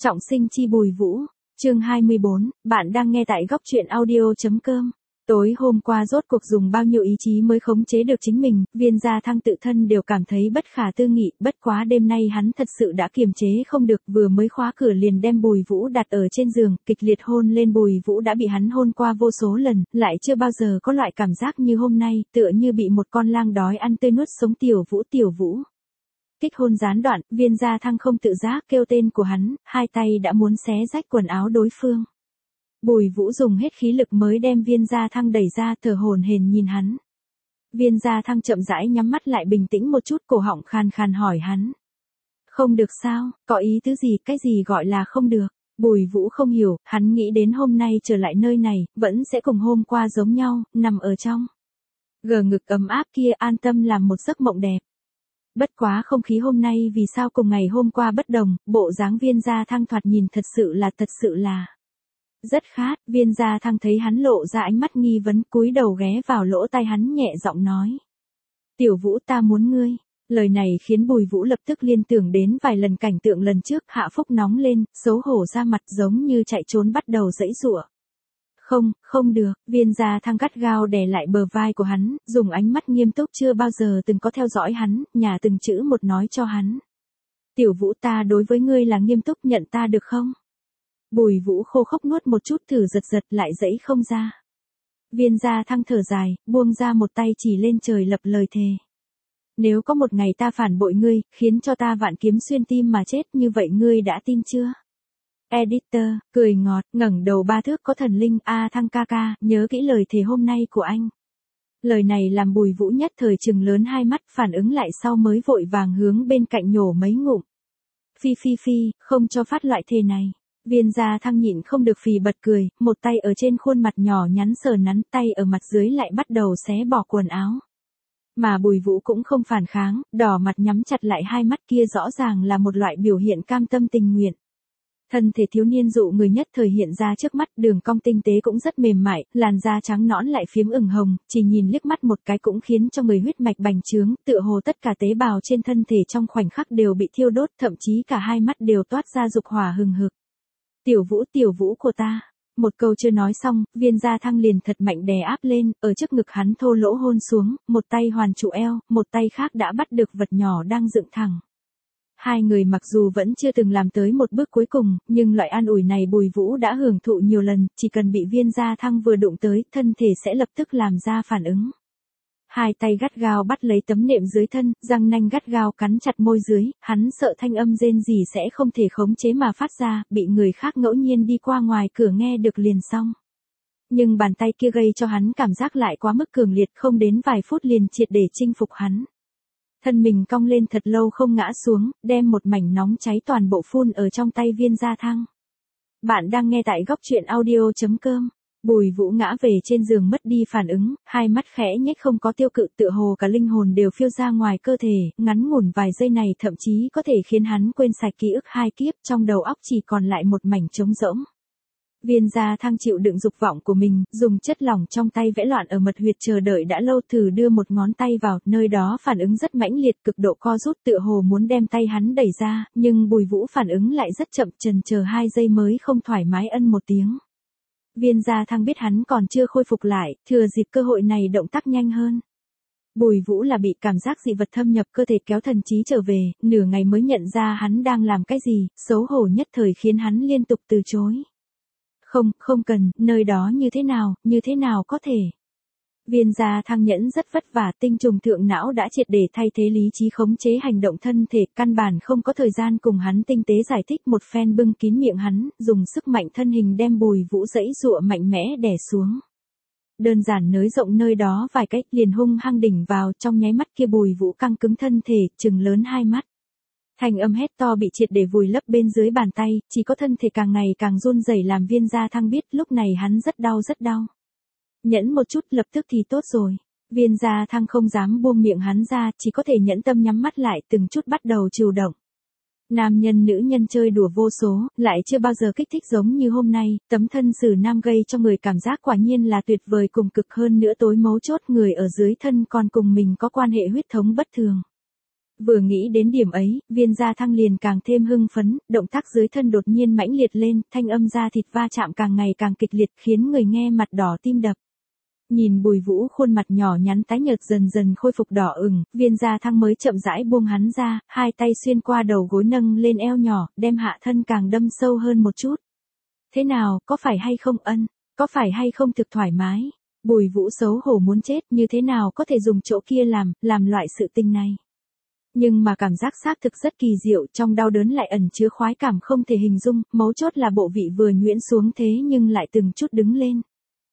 Trọng sinh chi Bùi Vũ, chương 24, bạn đang nghe tại góc truyện audio.com. Tối hôm qua rốt cuộc dùng bao nhiêu ý chí mới khống chế được chính mình, Viên Gia Thăng tự thân đều cảm thấy bất khả tư nghị, bất quá đêm nay hắn thật sự đã kiềm chế không được, vừa mới khóa cửa liền đem Bùi Vũ đặt ở trên giường, kịch liệt hôn lên. Bùi Vũ đã bị hắn hôn qua vô số lần, lại chưa bao giờ có loại cảm giác như hôm nay, tựa như bị một con lang đói ăn tươi nuốt sống. Tiểu Vũ. Kích hôn gián đoạn, Viên Gia Thăng không tự giác kêu tên của hắn, hai tay đã muốn xé rách quần áo đối phương. Bùi Vũ dùng hết khí lực mới đem Viên Gia Thăng đẩy ra, thở hổn hển nhìn hắn. Viên Gia Thăng chậm rãi nhắm mắt lại, bình tĩnh một chút, cổ họng khàn khàn hỏi hắn. Không được sao, có ý tứ gì, cái gì gọi là không được? Bùi Vũ không hiểu, hắn nghĩ đến hôm nay trở lại nơi này, vẫn sẽ cùng hôm qua giống nhau, nằm ở trong gờ ngực ấm áp kia, an tâm làm một giấc mộng đẹp. Bất quá không khí hôm nay vì sao cùng ngày hôm qua bất đồng, bộ dáng Viên Gia Thăng thoạt nhìn thật sự là rất khát. Viên Gia Thăng thấy hắn lộ ra ánh mắt nghi vấn, cúi đầu ghé vào lỗ tai hắn nhẹ giọng nói. Tiểu Vũ, ta muốn ngươi. Lời này khiến Bùi Vũ lập tức liên tưởng đến vài lần cảnh tượng lần trước, hạ phúc nóng lên, xấu hổ ra mặt, giống như chạy trốn, bắt đầu giãy giụa. Không được, Viên Gia Thăng gắt gao đè lại bờ vai của hắn, dùng ánh mắt nghiêm túc chưa bao giờ từng có theo dõi hắn, nhà từng chữ một nói cho hắn. Tiểu Vũ, ta đối với ngươi là nghiêm túc, nhận ta được không? Bùi Vũ khô khốc nuốt một chút, thử giật lại dãy không ra. Viên Gia Thăng thở dài, buông ra một tay chỉ lên trời lập lời thề. Nếu có một ngày ta phản bội ngươi, khiến cho ta vạn kiếm xuyên tim mà chết, như vậy ngươi đã tin chưa? Editor, cười ngọt, ngẩng đầu ba thước có thần linh, Thăng ca ca, nhớ kỹ lời thề hôm nay của anh. Lời này làm Bùi Vũ nhất thời trừng lớn hai mắt, phản ứng lại sau mới vội vàng hướng bên cạnh nhổ mấy ngụm. Phi, không cho phát loại thề này. Viên Gia Thăng nhịn không được phì bật cười, một tay ở trên khuôn mặt nhỏ nhắn sờ nắn, tay ở mặt dưới lại bắt đầu xé bỏ quần áo. Mà Bùi Vũ cũng không phản kháng, đỏ mặt nhắm chặt lại hai mắt, kia rõ ràng là một loại biểu hiện cam tâm tình nguyện. Thân thể thiếu niên dụ người nhất thời hiện ra trước mắt, đường cong tinh tế cũng rất mềm mại, làn da trắng nõn lại phiếm ửng hồng, chỉ nhìn liếc mắt một cái cũng khiến cho người huyết mạch bành trướng, tựa hồ tất cả tế bào trên thân thể trong khoảnh khắc đều bị thiêu đốt, thậm chí cả hai mắt đều toát ra dục hỏa hừng hực. Tiểu Vũ của ta. Một câu chưa nói xong, Viên Gia Thăng liền thật mạnh đè áp lên, ở trước ngực hắn thô lỗ hôn xuống, một tay hoàn trụ eo, một tay khác đã bắt được vật nhỏ đang dựng thẳng. Hai người mặc dù vẫn chưa từng làm tới một bước cuối cùng, nhưng loại an ủi này Bùi Vũ đã hưởng thụ nhiều lần, chỉ cần bị Viên Gia Thăng vừa đụng tới, thân thể sẽ lập tức làm ra phản ứng. Hai tay gắt gao bắt lấy tấm nệm dưới thân, răng nanh gắt gao cắn chặt môi dưới, hắn sợ thanh âm rên rỉ sẽ không thể khống chế mà phát ra, bị người khác ngẫu nhiên đi qua ngoài cửa nghe được liền xong. Nhưng bàn tay kia gây cho hắn cảm giác lại quá mức cường liệt, không đến vài phút liền triệt để chinh phục hắn. Thân mình cong lên thật lâu không ngã xuống, đem một mảnh nóng cháy toàn bộ phun ở trong tay Viên Gia Thăng. Bạn đang nghe tại góc truyện audio.com. Bùi Vũ ngã về trên giường mất đi phản ứng, hai mắt khẽ nhếch không có tiêu cự, tựa hồ cả linh hồn đều phiêu ra ngoài cơ thể, ngắn ngủn vài giây này thậm chí có thể khiến hắn quên sạch ký ức hai kiếp, trong đầu óc chỉ còn lại một mảnh trống rỗng. Viên Gia Thăng chịu đựng dục vọng của mình, dùng chất lỏng trong tay vẽ loạn ở mật huyệt, chờ đợi đã lâu, thử đưa một ngón tay vào, nơi đó phản ứng rất mãnh liệt, cực độ co rút, tựa hồ muốn đem tay hắn đẩy ra, nhưng Bùi Vũ phản ứng lại rất chậm, chần chờ 2 giây mới không thoải mái ân một tiếng. Viên Gia Thăng biết hắn còn chưa khôi phục lại, thừa dịp cơ hội này động tác nhanh hơn. Bùi Vũ là bị cảm giác dị vật thâm nhập cơ thể kéo thần trí trở về, nửa ngày mới nhận ra hắn đang làm cái gì, xấu hổ nhất thời khiến hắn liên tục từ chối. Không cần, nơi đó như thế nào có thể. Viên Gia Thăng nhẫn rất vất vả, tinh trùng thượng não đã triệt để thay thế lý trí khống chế hành động thân thể, căn bản không có thời gian cùng hắn tinh tế giải thích, một phen bưng kín miệng hắn, dùng sức mạnh thân hình đem Bùi Vũ giãy giụa mạnh mẽ đè xuống. Đơn giản nới rộng nơi đó vài cách, liền hung hăng đỉnh vào, trong nháy mắt kia Bùi Vũ căng cứng thân thể, trừng lớn hai mắt. Thanh âm hét to bị triệt để vùi lấp bên dưới bàn tay, chỉ có thân thể càng ngày càng run rẩy làm Viên Gia Thăng biết lúc này hắn rất đau. Nhẫn một chút, lập tức thì tốt rồi. Viên Gia Thăng không dám buông miệng hắn ra, chỉ có thể nhẫn tâm nhắm mắt lại, từng chút bắt đầu chịu động. Nam nhân nữ nhân chơi đùa vô số, lại chưa bao giờ kích thích giống như hôm nay, tấm thân xử nam gây cho người cảm giác quả nhiên là tuyệt vời, cùng cực hơn nữa tối mấu chốt người ở dưới thân còn cùng mình có quan hệ huyết thống bất thường. Vừa nghĩ đến điểm ấy, Viên Gia Thăng liền càng thêm hưng phấn, động tác dưới thân đột nhiên mãnh liệt lên, thanh âm da thịt va chạm càng ngày càng kịch liệt khiến người nghe mặt đỏ tim đập. Nhìn Bùi Vũ khuôn mặt nhỏ nhắn tái nhợt dần dần khôi phục đỏ ửng, Viên Gia Thăng mới chậm rãi buông hắn ra, hai tay xuyên qua đầu gối nâng lên eo nhỏ, đem hạ thân càng đâm sâu hơn một chút. Thế nào, có phải hay không ân? Có phải hay không thực thoải mái? Bùi Vũ xấu hổ muốn chết, như thế nào có thể dùng chỗ kia làm loại sự tình này? Nhưng mà cảm giác xác thực rất kỳ diệu, trong đau đớn lại ẩn chứa khoái cảm không thể hình dung, mấu chốt là bộ vị vừa nhuyễn xuống thế nhưng lại từng chút đứng lên.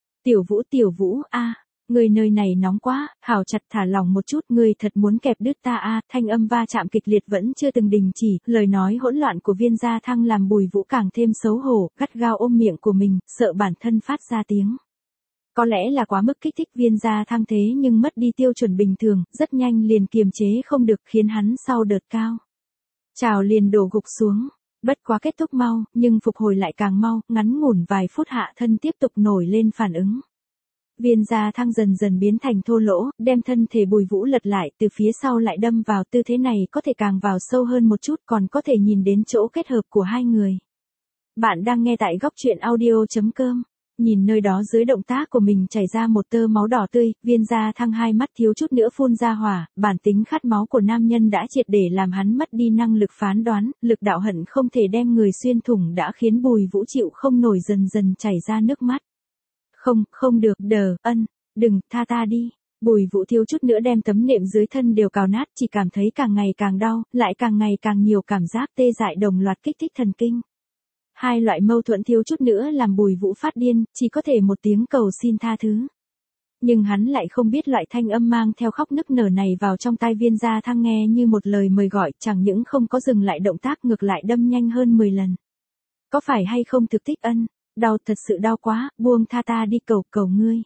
Tiểu Vũ, a, người nơi này nóng quá, hảo chặt thả lỏng một chút, người thật muốn kẹp đứt ta a, thanh âm va chạm kịch liệt vẫn chưa từng đình chỉ, lời nói hỗn loạn của Viên Gia Thăng làm Bùi Vũ càng thêm xấu hổ, gắt gao ôm miệng của mình, sợ bản thân phát ra tiếng. Có lẽ là quá mức kích thích Viên Gia Thăng thế nhưng mất đi tiêu chuẩn bình thường, rất nhanh liền kiềm chế không được khiến hắn sau đợt cao. Trào liền đổ gục xuống. Bất quá kết thúc mau, nhưng phục hồi lại càng mau, ngắn ngủn vài phút hạ thân tiếp tục nổi lên phản ứng. Viên Gia Thăng dần dần biến thành thô lỗ, đem thân thể Bùi Vũ lật lại từ phía sau lại đâm vào, tư thế này có thể càng vào sâu hơn một chút, còn có thể nhìn đến chỗ kết hợp của hai người. Bạn đang nghe tại góc truyện audio.com. Nhìn nơi đó dưới động tác của mình chảy ra một tơ máu đỏ tươi, Viên Gia Thăng hai mắt thiếu chút nữa phun ra hỏa, bản tính khát máu của nam nhân đã triệt để làm hắn mất đi năng lực phán đoán, lực đạo hận không thể đem người xuyên thủng đã khiến Bùi Vũ chịu không nổi dần dần chảy ra nước mắt. Không được, đừng, tha ta đi. Bùi Vũ thiếu chút nữa đem tấm nệm dưới thân đều cào nát, chỉ cảm thấy càng ngày càng đau, lại càng ngày càng nhiều cảm giác tê dại đồng loạt kích thích thần kinh. Hai loại mâu thuẫn thiếu chút nữa làm Bùi Vũ phát điên, chỉ có thể một tiếng cầu xin tha thứ. Nhưng hắn lại không biết loại thanh âm mang theo khóc nức nở này vào trong tai Viên Gia Thăng nghe như một lời mời gọi, chẳng những không có dừng lại động tác ngược lại đâm nhanh hơn 10 lần. Có phải hay không thực thích ân? Đau, thật sự đau quá, buông tha ta đi, cầu ngươi.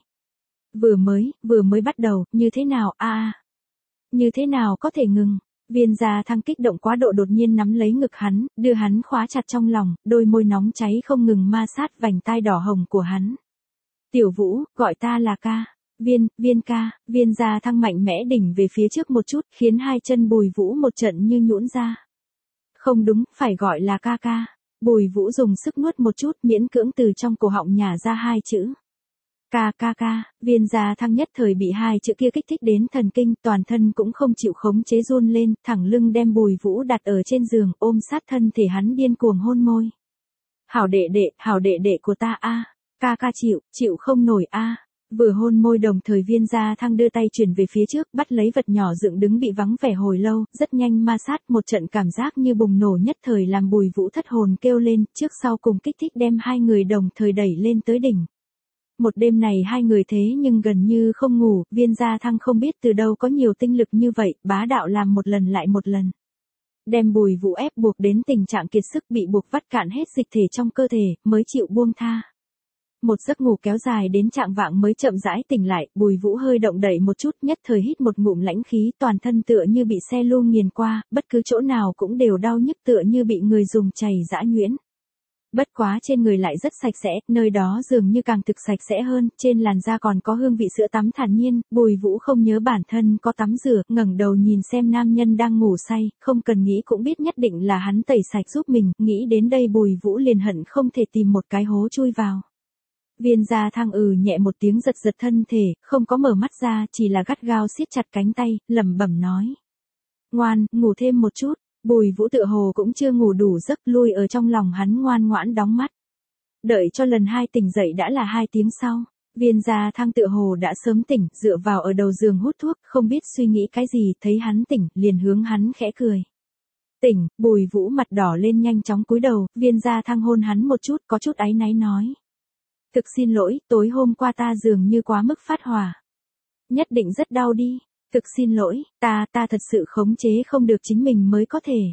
Vừa mới bắt đầu, như thế nào Như thế nào có thể ngừng? Viên Gia Thăng kích động quá độ đột nhiên nắm lấy ngực hắn, đưa hắn khóa chặt trong lòng, đôi môi nóng cháy không ngừng ma sát vành tai đỏ hồng của hắn. Tiểu Vũ, gọi ta là ca. Viên ca. Viên Gia Thăng mạnh mẽ đỉnh về phía trước một chút, khiến hai chân Bùi Vũ một trận như nhũn ra. Không đúng, phải gọi là ca. Bùi Vũ dùng sức nuốt một chút, miễn cưỡng từ trong cổ họng nhả ra hai chữ. Ca. Viên Gia Thăng nhất thời bị hai chữ kia kích thích đến thần kinh, toàn thân cũng không chịu khống chế run lên, thẳng lưng đem Bùi Vũ đặt ở trên giường, ôm sát thân thể hắn điên cuồng hôn môi. Hảo đệ đệ của ta a. Ca chịu không nổi a. Vừa hôn môi đồng thời Viên Gia Thăng đưa tay chuyển về phía trước, bắt lấy vật nhỏ dựng đứng bị vắng vẻ hồi lâu, rất nhanh ma sát, một trận cảm giác như bùng nổ nhất thời làm Bùi Vũ thất hồn kêu lên, trước sau cùng kích thích đem hai người đồng thời đẩy lên tới đỉnh. Một đêm này hai người thế nhưng gần như không ngủ, Viên Gia Thăng không biết từ đâu có nhiều tinh lực như vậy, bá đạo làm một lần lại một lần. Đem Bùi Vũ ép buộc đến tình trạng kiệt sức, bị buộc vắt cạn hết dịch thể trong cơ thể, mới chịu buông tha. Một giấc ngủ kéo dài đến trạng vạng mới chậm rãi tỉnh lại, Bùi Vũ hơi động đậy một chút, nhất thời hít một ngụm lãnh khí, toàn thân tựa như bị xe lu nghiền qua, bất cứ chỗ nào cũng đều đau nhức tựa như bị người dùng chày giã nhuyễn. Bất quá trên người lại rất sạch sẽ, nơi đó dường như càng thực sạch sẽ hơn, trên làn da còn có hương vị sữa tắm thản nhiên, Bùi Vũ không nhớ bản thân có tắm rửa, ngẩng đầu nhìn xem nam nhân đang ngủ say, không cần nghĩ cũng biết nhất định là hắn tẩy sạch giúp mình, nghĩ đến đây Bùi Vũ liền hận không thể tìm một cái hố chui vào. Viên Gia Thăng nhẹ một tiếng giật thân thể, không có mở mắt ra, chỉ là gắt gao siết chặt cánh tay, lẩm bẩm nói. Ngoan, ngủ thêm một chút. Bùi Vũ tựa hồ cũng chưa ngủ đủ giấc, lui ở trong lòng hắn ngoan ngoãn đóng mắt. Đợi cho lần hai tỉnh dậy đã là 2 tiếng sau. Viên Gia Thăng tựa hồ đã sớm tỉnh, dựa vào ở đầu giường hút thuốc, không biết suy nghĩ cái gì, thấy hắn tỉnh, liền hướng hắn khẽ cười. Tỉnh, Bùi Vũ mặt đỏ lên nhanh chóng cúi đầu, Viên Gia Thăng hôn hắn một chút, có chút áy náy nói. Thực xin lỗi, tối hôm qua ta dường như quá mức phát hỏa. Nhất định rất đau đi. Thực xin lỗi, ta thật sự khống chế không được chính mình mới có thể.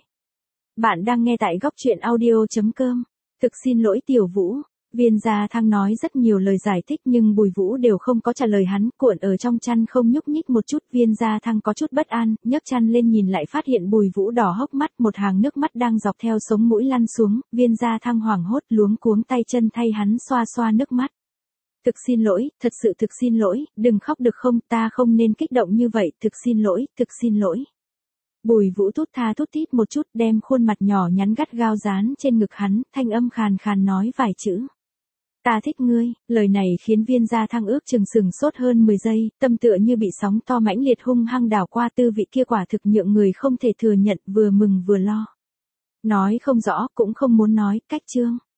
Bạn đang nghe tại góc truyện audio.com. Thực xin lỗi Tiểu Vũ. Viên Gia Thăng nói rất nhiều lời giải thích nhưng Bùi Vũ đều không có trả lời hắn, cuộn ở trong chăn không nhúc nhích một chút. Viên Gia Thăng có chút bất an, nhấc chăn lên nhìn lại phát hiện Bùi Vũ đỏ hốc mắt, một hàng nước mắt đang dọc theo sống mũi lăn xuống. Viên Gia Thăng hoảng hốt luống cuống tay chân thay hắn xoa xoa nước mắt. Thực xin lỗi, thật sự thực xin lỗi, đừng khóc được không, ta không nên kích động như vậy, thực xin lỗi. Bùi Vũ thút tha thút thít một chút đem khuôn mặt nhỏ nhắn gắt gao dán trên ngực hắn, thanh âm khàn khàn nói vài chữ. Ta thích ngươi, lời này khiến Viên Gia Thăng ước chừng sừng sốt hơn 10 giây, tâm tựa như bị sóng to mãnh liệt hung hăng đảo qua, tư vị kia quả thực nhượng người không thể thừa nhận, vừa mừng vừa lo. Nói không rõ cũng không muốn nói, cách chương.